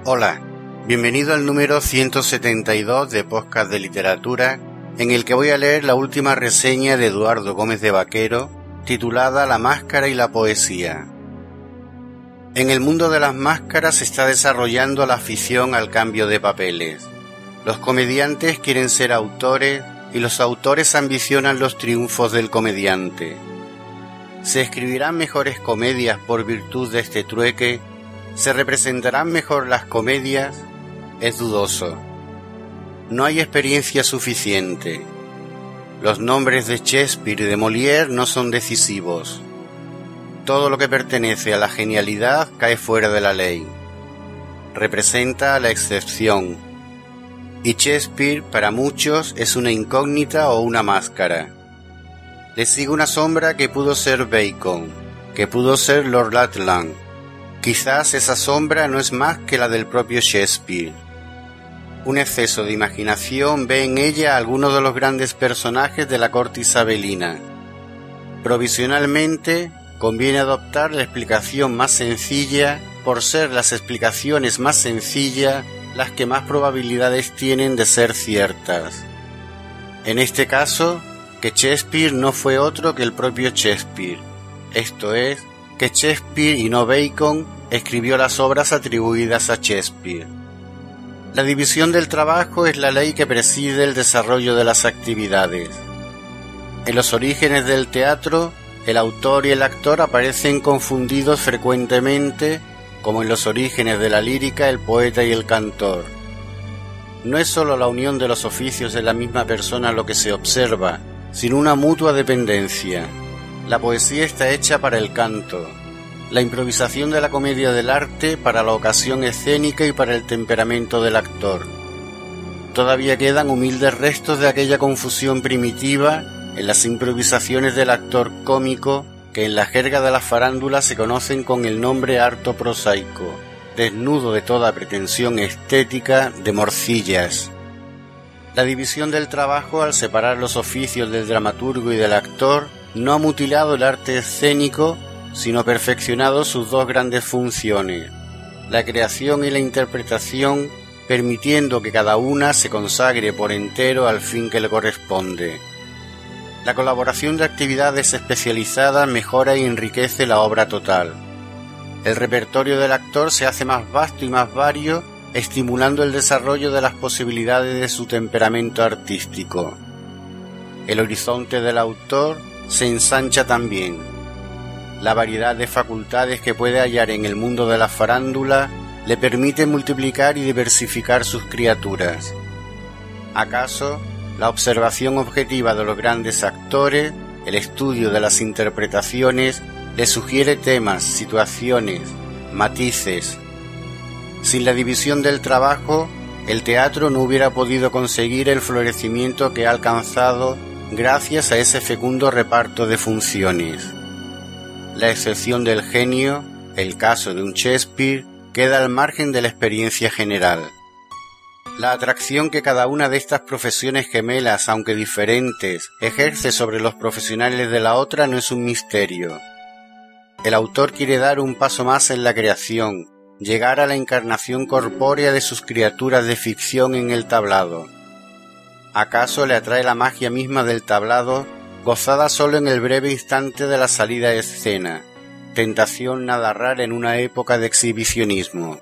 Hola, bienvenido al número 172 de Podcast de Literatura, en el que voy a leer la última reseña de Eduardo Gómez de Vaquero, titulada La máscara y la poesía. En el mundo de las máscaras se está desarrollando la afición al cambio de papeles. Los comediantes quieren ser autores y los autores ambicionan los triunfos del comediante. ¿Se escribirán mejores comedias por virtud de este trueque? ¿Se representarán mejor las comedias? Es dudoso. No hay experiencia suficiente. Los nombres de Shakespeare y de Molière no son decisivos. Todo lo que pertenece a la genialidad cae fuera de la ley. Representa la excepción. Y Shakespeare, para muchos, es una incógnita o una máscara. Le sigue una sombra que pudo ser Bacon, que pudo ser Lord Rutland. Quizás esa sombra no es más que la del propio Shakespeare. Un exceso de imaginación ve en ella a algunos de los grandes personajes de la corte isabelina. Provisionalmente, conviene adoptar la explicación más sencilla, por ser las explicaciones más sencillas las que más probabilidades tienen de ser ciertas. En este caso, que Shakespeare no fue otro que el propio Shakespeare, esto es, que Shakespeare y no Bacon escribió las obras atribuidas a Shakespeare. La división del trabajo es la ley que preside el desarrollo de las actividades. En los orígenes del teatro, el autor y el actor aparecen confundidos frecuentemente, como en los orígenes de la lírica, el poeta y el cantor. No es sólo la unión de los oficios de la misma persona lo que se observa, sino una mutua dependencia. La poesía está hecha para el canto, la improvisación de la comedia del arte para la ocasión escénica y para el temperamento del actor. Todavía quedan humildes restos de aquella confusión primitiva en las improvisaciones del actor cómico que en la jerga de la farándula se conocen con el nombre harto prosaico, desnudo de toda pretensión estética, de morcillas. La división del trabajo, al separar los oficios del dramaturgo y del actor, no ha mutilado el arte escénico, sino perfeccionado sus dos grandes funciones, la creación y la interpretación, permitiendo que cada una se consagre por entero al fin que le corresponde. La colaboración de actividades especializadas mejora y enriquece la obra total. El repertorio del actor se hace más vasto y más vario, estimulando el desarrollo de las posibilidades de su temperamento artístico. El horizonte del autor se ensancha también. La variedad de facultades que puede hallar en el mundo de la farándula le permite multiplicar y diversificar sus criaturas. ¿Acaso la observación objetiva de los grandes actores, el estudio de las interpretaciones, le sugiere temas, situaciones, matices? Sin la división del trabajo, el teatro no hubiera podido conseguir el florecimiento que ha alcanzado gracias a ese fecundo reparto de funciones. La excepción del genio, el caso de un Shakespeare, queda al margen de la experiencia general. La atracción que cada una de estas profesiones gemelas, aunque diferentes, ejerce sobre los profesionales de la otra no es un misterio. El autor quiere dar un paso más en la creación, llegar a la encarnación corpórea de sus criaturas de ficción en el tablado. ¿Acaso le atrae la magia misma del tablado, gozada solo en el breve instante de la salida a escena, tentación nada rara en una época de exhibicionismo?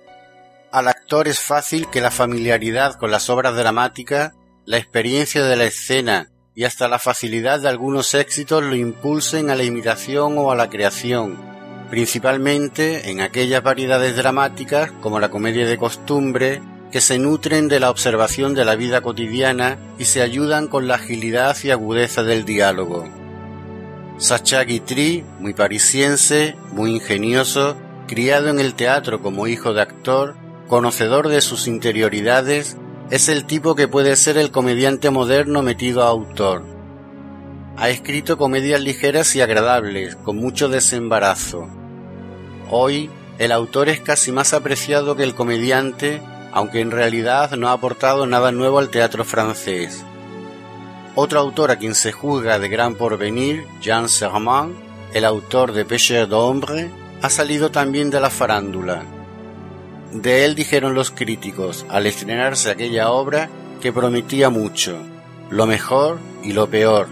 Al actor es fácil que la familiaridad con las obras dramáticas, la experiencia de la escena y hasta la facilidad de algunos éxitos lo impulsen a la imitación o a la creación, principalmente en aquellas variedades dramáticas como la comedia de costumbre, que se nutren de la observación de la vida cotidiana y se ayudan con la agilidad y agudeza del diálogo. Sacha Guitry, muy parisiense, muy ingenioso, criado en el teatro como hijo de actor, conocedor de sus interioridades, es el tipo que puede ser el comediante moderno metido a autor. Ha escrito comedias ligeras y agradables, con mucho desembarazo. Hoy, el autor es casi más apreciado que el comediante, aunque en realidad no ha aportado nada nuevo al teatro francés. Otro autor a quien se juzga de gran porvenir, Jean Serment, el autor de Pêcheurs d'Ombre, ha salido también de la farándula. De él dijeron los críticos, al estrenarse aquella obra, que prometía mucho, lo mejor y lo peor.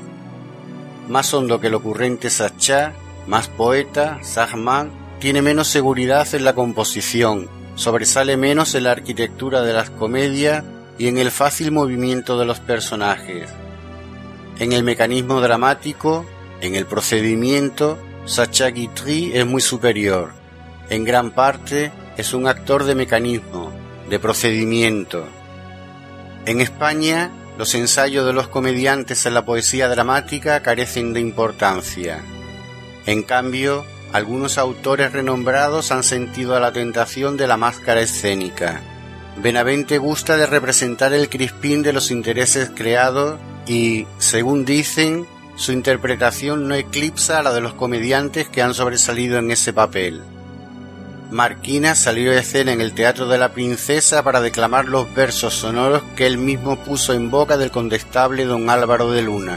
Más hondo que el ocurrente Sachá, más poeta, Sachmann, tiene menos seguridad en la composición, sobresale menos en la arquitectura de las comedias y en el fácil movimiento de los personajes. En el mecanismo dramático, en el procedimiento, Sacha Guitry es muy superior. En gran parte es un actor de mecanismo, de procedimiento. En España, los ensayos de los comediantes en la poesía dramática carecen de importancia. En cambio, algunos autores renombrados han sentido la tentación de la máscara escénica. Benavente gusta de representar el crispín de los intereses creados y, según dicen, su interpretación no eclipsa a la de los comediantes que han sobresalido en ese papel. Marquina salió de escena en el Teatro de la Princesa para declamar los versos sonoros que él mismo puso en boca del condestable don Álvaro de Luna.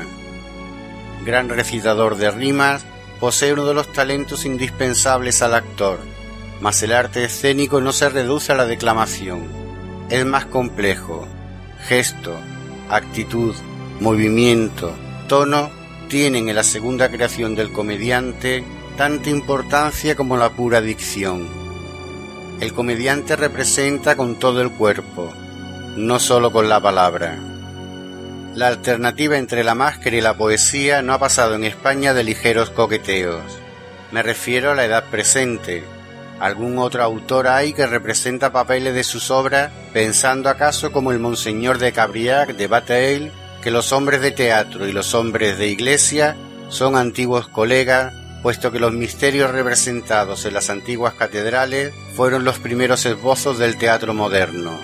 Gran recitador de rimas, posee uno de los talentos indispensables al actor, mas el arte escénico no se reduce a la declamación. Es más complejo. Gesto, actitud, movimiento, tono tienen en la segunda creación del comediante tanta importancia como la pura dicción. El comediante representa con todo el cuerpo, no solo con la palabra. La alternativa entre la máscara y la poesía no ha pasado en España de ligeros coqueteos. Me refiero a la edad presente. ¿Algún otro autor hay que representa papeles de sus obras, pensando acaso como el Monseñor de Cabriac de Bataille, que los hombres de teatro y los hombres de iglesia son antiguos colegas, puesto que los misterios representados en las antiguas catedrales fueron los primeros esbozos del teatro moderno?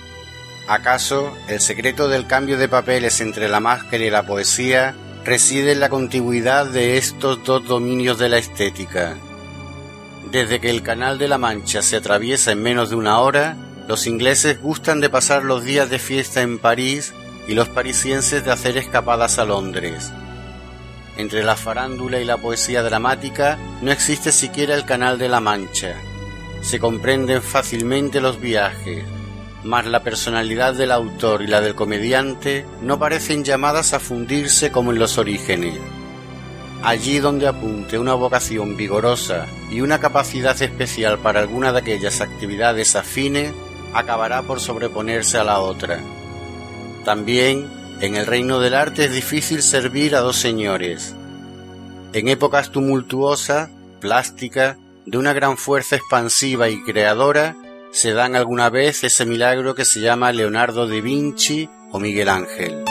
¿Acaso el secreto del cambio de papeles entre la máscara y la poesía reside en la contigüidad de estos dos dominios de la estética? Desde que el Canal de la Mancha se atraviesa en menos de una hora, los ingleses gustan de pasar los días de fiesta en París y los parisienses de hacer escapadas a Londres. Entre la farándula y la poesía dramática no existe siquiera el Canal de la Mancha. Se comprenden fácilmente los viajes, mas la personalidad del autor y la del comediante no parecen llamadas a fundirse como en los orígenes. Allí donde apunte una vocación vigorosa y una capacidad especial para alguna de aquellas actividades afines, acabará por sobreponerse a la otra. También, en el reino del arte es difícil servir a dos señores. En épocas tumultuosas, plásticas, de una gran fuerza expansiva y creadora, se dan alguna vez ese milagro que se llama Leonardo da Vinci o Miguel Ángel.